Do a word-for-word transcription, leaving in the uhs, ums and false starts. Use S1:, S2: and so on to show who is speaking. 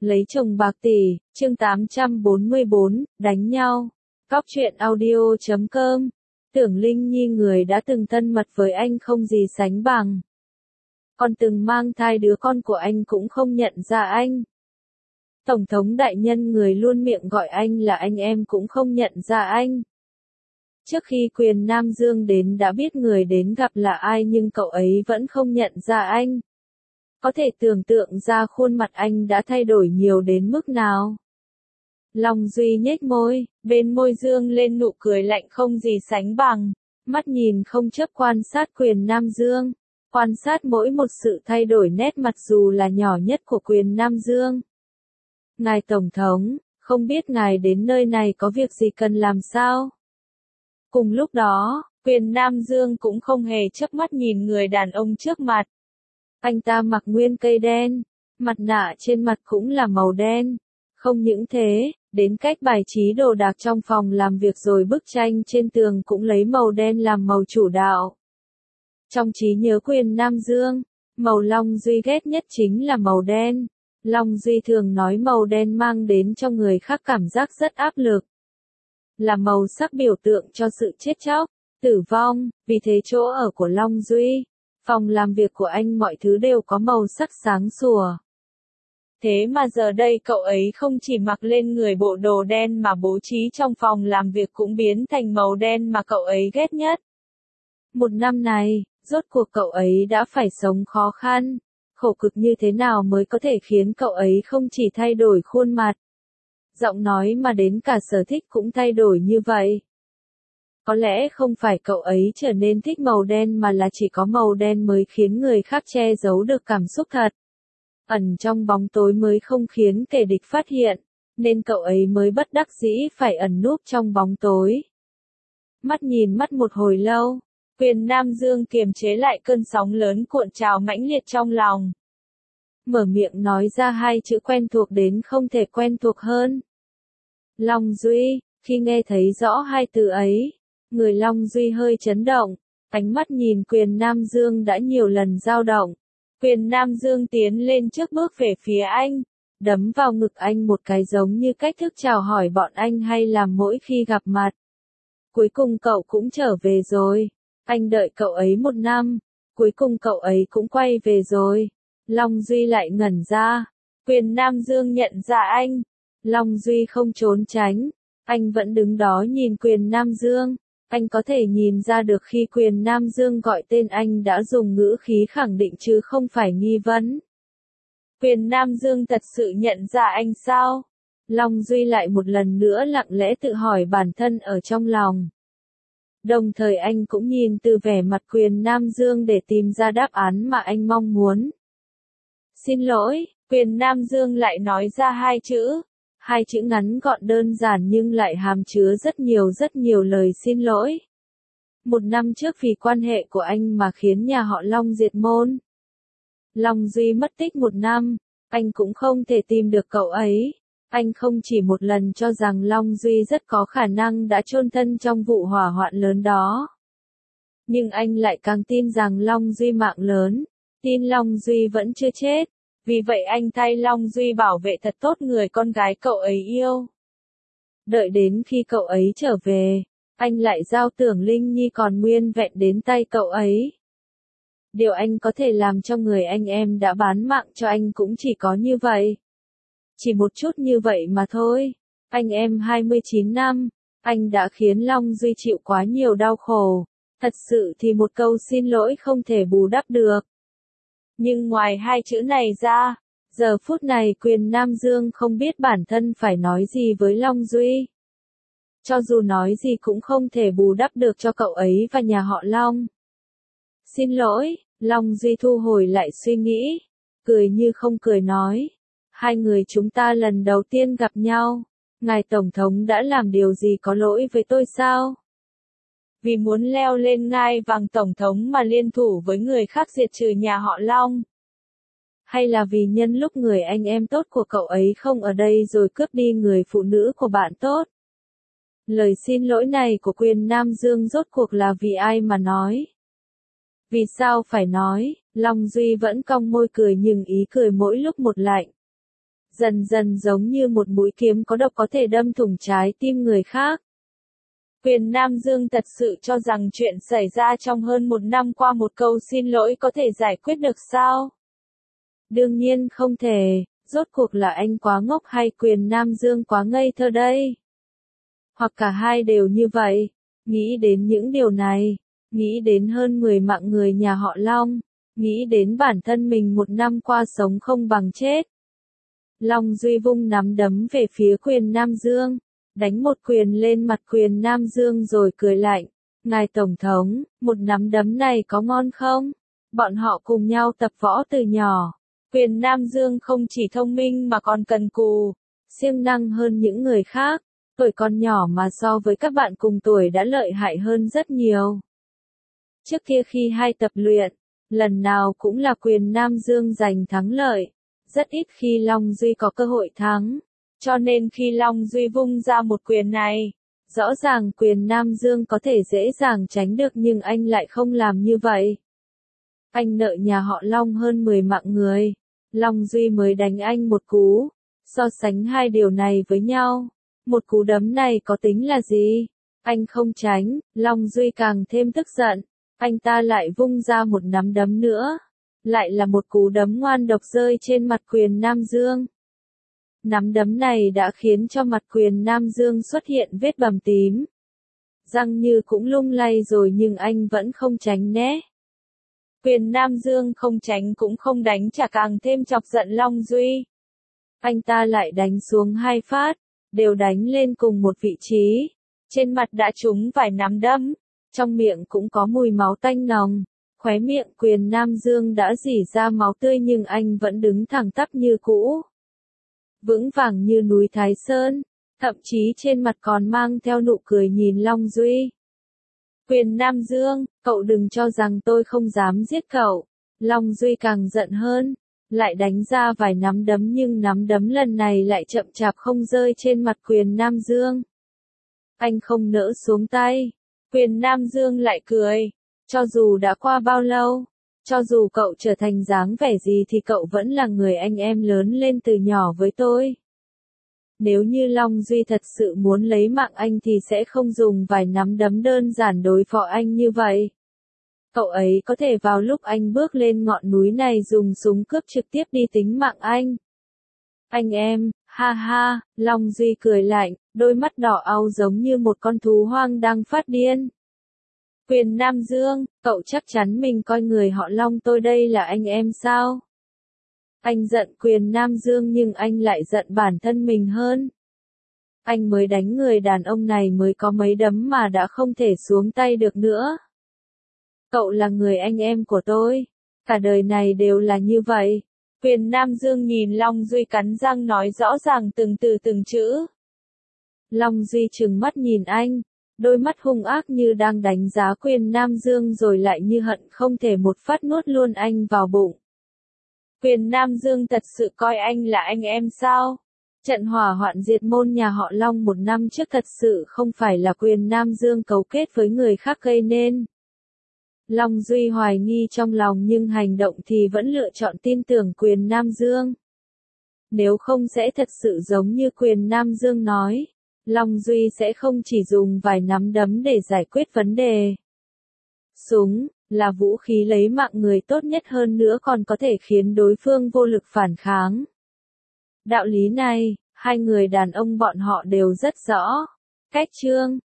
S1: Lấy chồng bạc tỷ, chương tám trăm bốn mươi bốn, đánh nhau. Cóc truyện audio chấm com. Tưởng Linh Nhi người đã từng thân mật với anh không gì sánh bằng. Còn từng mang thai đứa con của anh cũng không nhận ra anh. Tổng thống đại nhân người luôn miệng gọi anh là anh em cũng không nhận ra anh. Trước khi Quyền Nam Dương đến đã biết người đến gặp là ai nhưng cậu ấy vẫn không nhận ra anh. Có thể tưởng tượng ra khuôn mặt anh đã thay đổi nhiều đến mức nào. Long Duy nhếch môi, bên môi dương lên nụ cười lạnh không gì sánh bằng. Mắt nhìn không chớp quan sát Quyền Nam Dương. Quan sát mỗi một sự thay đổi nét mặt dù là nhỏ nhất của Quyền Nam Dương. Ngài Tổng thống, không biết ngài đến nơi này có việc gì cần làm sao? Cùng lúc đó, Quyền Nam Dương cũng không hề chớp mắt nhìn người đàn ông trước mặt. Anh ta mặc nguyên cây đen, mặt nạ trên mặt cũng là màu đen. Không những thế, đến cách bài trí đồ đạc trong phòng làm việc rồi bức tranh trên tường cũng lấy màu đen làm màu chủ đạo. Trong trí nhớ Quyền Nam Dương, màu Long Duy ghét nhất chính là màu đen. Long Duy thường nói màu đen mang đến cho người khác cảm giác rất áp lực. Là màu sắc biểu tượng cho sự chết chóc, tử vong, vì thế chỗ ở của Long Duy, phòng làm việc của anh mọi thứ đều có màu sắc sáng sủa. Thế mà giờ đây cậu ấy không chỉ mặc lên người bộ đồ đen mà bố trí trong phòng làm việc cũng biến thành màu đen mà cậu ấy ghét nhất. Một năm này, rốt cuộc cậu ấy đã phải sống khó khăn, khổ cực như thế nào mới có thể khiến cậu ấy không chỉ thay đổi khuôn mặt, giọng nói mà đến cả sở thích cũng thay đổi như vậy. Có lẽ không phải cậu ấy trở nên thích màu đen mà là chỉ có màu đen mới khiến người khác che giấu được cảm xúc thật. Ẩn trong bóng tối mới không khiến kẻ địch phát hiện, nên cậu ấy mới bất đắc dĩ phải ẩn núp trong bóng tối. Mắt nhìn mắt một hồi lâu, Quyền Nam Dương kiềm chế lại cơn sóng lớn cuộn trào mãnh liệt trong lòng. Mở miệng nói ra hai chữ quen thuộc đến không thể quen thuộc hơn. Long Duy, khi nghe thấy rõ hai từ ấy, người Long Duy hơi chấn động, ánh mắt nhìn Quyền Nam Dương đã nhiều lần dao động. Quyền Nam Dương tiến lên trước bước về phía anh, đấm vào ngực anh một cái giống như cách thức chào hỏi bọn anh hay làm mỗi khi gặp mặt. Cuối cùng cậu cũng trở về rồi. Anh đợi cậu ấy một năm, cuối cùng cậu ấy cũng quay về rồi. Long Duy lại ngẩn ra. Quyền Nam Dương nhận ra anh. Long Duy không trốn tránh. Anh vẫn đứng đó nhìn Quyền Nam Dương. Anh có thể nhìn ra được khi Quyền Nam Dương gọi tên anh đã dùng ngữ khí khẳng định chứ không phải nghi vấn. Quyền Nam Dương thật sự nhận ra anh sao? Long Duy lại một lần nữa lặng lẽ tự hỏi bản thân ở trong lòng. Đồng thời anh cũng nhìn từ vẻ mặt Quyền Nam Dương để tìm ra đáp án mà anh mong muốn. Xin lỗi, Quyền Nam Dương lại nói ra hai chữ. Hai chữ ngắn gọn đơn giản nhưng lại hàm chứa rất nhiều rất nhiều lời xin lỗi. Một năm trước vì quan hệ của anh mà khiến nhà họ Long diệt môn. Long Duy mất tích một năm, anh cũng không thể tìm được cậu ấy. Anh không chỉ một lần cho rằng Long Duy rất có khả năng đã chôn thân trong vụ hỏa hoạn lớn đó. Nhưng anh lại càng tin rằng Long Duy mạng lớn, tin Long Duy vẫn chưa chết. Vì vậy anh thay Long Duy bảo vệ thật tốt người con gái cậu ấy yêu. Đợi đến khi cậu ấy trở về, anh lại giao Tưởng Linh Nhi còn nguyên vẹn đến tay cậu ấy. Điều anh có thể làm cho người anh em đã bán mạng cho anh cũng chỉ có như vậy. Chỉ một chút như vậy mà thôi. Anh em hai mươi chín năm, anh đã khiến Long Duy chịu quá nhiều đau khổ. Thật sự thì một câu xin lỗi không thể bù đắp được. Nhưng ngoài hai chữ này ra, giờ phút này Quyền Nam Dương không biết bản thân phải nói gì với Long Duy. Cho dù nói gì cũng không thể bù đắp được cho cậu ấy và nhà họ Long. Xin lỗi, Long Duy thu hồi lại suy nghĩ, cười như không cười nói. Hai người chúng ta lần đầu tiên gặp nhau, ngài Tổng thống đã làm điều gì có lỗi với tôi sao? Vì muốn leo lên ngai vàng Tổng thống mà liên thủ với người khác diệt trừ nhà họ Long? Hay là vì nhân lúc người anh em tốt của cậu ấy không ở đây rồi cướp đi người phụ nữ của bạn tốt? Lời xin lỗi này của Quyền Nam Dương rốt cuộc là vì ai mà nói? Vì sao phải nói? Long Duy vẫn cong môi cười nhưng ý cười mỗi lúc một lạnh. dần dần giống như một mũi kiếm có độc có thể đâm thủng trái tim người khác. Quyền Nam Dương thật sự cho rằng chuyện xảy ra trong hơn một năm qua một câu xin lỗi có thể giải quyết được sao? Đương nhiên không thể, rốt cuộc là anh quá ngốc hay Quyền Nam Dương quá ngây thơ đây? Hoặc cả hai đều như vậy, nghĩ đến những điều này, nghĩ đến hơn mười mạng người nhà họ Long, nghĩ đến bản thân mình một năm qua sống không bằng chết. Long Duy vung nắm đấm về phía Quyền Nam Dương, đánh một quyền lên mặt Quyền Nam Dương rồi cười lạnh. Ngài Tổng thống, một nắm đấm này có ngon không? Bọn họ cùng nhau tập võ từ nhỏ. Quyền Nam Dương không chỉ thông minh mà còn cần cù, siêng năng hơn những người khác. Tuổi còn nhỏ mà so với các bạn cùng tuổi đã lợi hại hơn rất nhiều. Trước kia khi hai tập luyện, lần nào cũng là Quyền Nam Dương giành thắng lợi. Rất ít khi Long Duy có cơ hội thắng. Cho nên khi Long Duy vung ra một quyền này, rõ ràng Quyền Nam Dương có thể dễ dàng tránh được nhưng anh lại không làm như vậy. Anh nợ nhà họ Long hơn mười mạng người. Long Duy mới đánh anh một cú. So sánh hai điều này với nhau, một cú đấm này có tính là gì? Anh không tránh, Long Duy càng thêm tức giận. Anh ta lại vung ra một nắm đấm nữa. Lại là một cú đấm ngoan độc rơi trên mặt Quyền Nam Dương. Nắm đấm này đã khiến cho mặt Quyền Nam Dương xuất hiện vết bầm tím. Răng như cũng lung lay rồi nhưng anh vẫn không tránh né. Quyền Nam Dương không tránh cũng không đánh chả càng thêm chọc giận Long Duy. Anh ta lại đánh xuống hai phát, đều đánh lên cùng một vị trí. Trên mặt đã trúng vài nắm đấm, trong miệng cũng có mùi máu tanh nồng. Khóe miệng Quyền Nam Dương đã rỉ ra máu tươi nhưng anh vẫn đứng thẳng tắp như cũ. Vững vàng như núi Thái Sơn, thậm chí trên mặt còn mang theo nụ cười nhìn Long Duy. Quyền Nam Dương, cậu đừng cho rằng tôi không dám giết cậu. Long Duy càng giận hơn, lại đánh ra vài nắm đấm nhưng nắm đấm lần này lại chậm chạp không rơi trên mặt Quyền Nam Dương. Anh không nỡ xuống tay. Quyền Nam Dương lại cười. Cho dù đã qua bao lâu, cho dù cậu trở thành dáng vẻ gì thì cậu vẫn là người anh em lớn lên từ nhỏ với tôi. Nếu như Long Duy thật sự muốn lấy mạng anh thì sẽ không dùng vài nắm đấm đơn giản đối phó anh như vậy. Cậu ấy có thể vào lúc anh bước lên ngọn núi này dùng súng cướp trực tiếp đi tính mạng anh. Anh em, ha ha, Long Duy cười lạnh, đôi mắt đỏ au giống như một con thú hoang đang phát điên. Quyền Nam Dương, cậu chắc chắn mình coi người họ Long tôi đây là anh em sao? Anh giận Quyền Nam Dương nhưng anh lại giận bản thân mình hơn. Anh mới đánh người đàn ông này mới có mấy đấm mà đã không thể xuống tay được nữa. Cậu là người anh em của tôi. Cả đời này đều là như vậy. Quyền Nam Dương nhìn Long Duy cắn răng nói rõ ràng từng từ từng chữ. Long Duy trừng mắt nhìn anh. Đôi mắt hung ác như đang đánh giá Quyền Nam Dương rồi lại như hận không thể một phát nuốt luôn anh vào bụng. Quyền Nam Dương thật sự coi anh là anh em sao? Trận hỏa hoạn diệt môn nhà họ Long một năm trước thật sự không phải là Quyền Nam Dương cấu kết với người khác gây nên. Long Duy hoài nghi trong lòng nhưng hành động thì vẫn lựa chọn tin tưởng Quyền Nam Dương. Nếu không sẽ thật sự giống như Quyền Nam Dương nói. Long Duy sẽ không chỉ dùng vài nắm đấm để giải quyết vấn đề. Súng là vũ khí lấy mạng người tốt nhất hơn nữa còn có thể khiến đối phương vô lực phản kháng. Đạo lý này, hai người đàn ông bọn họ đều rất rõ. Cách chương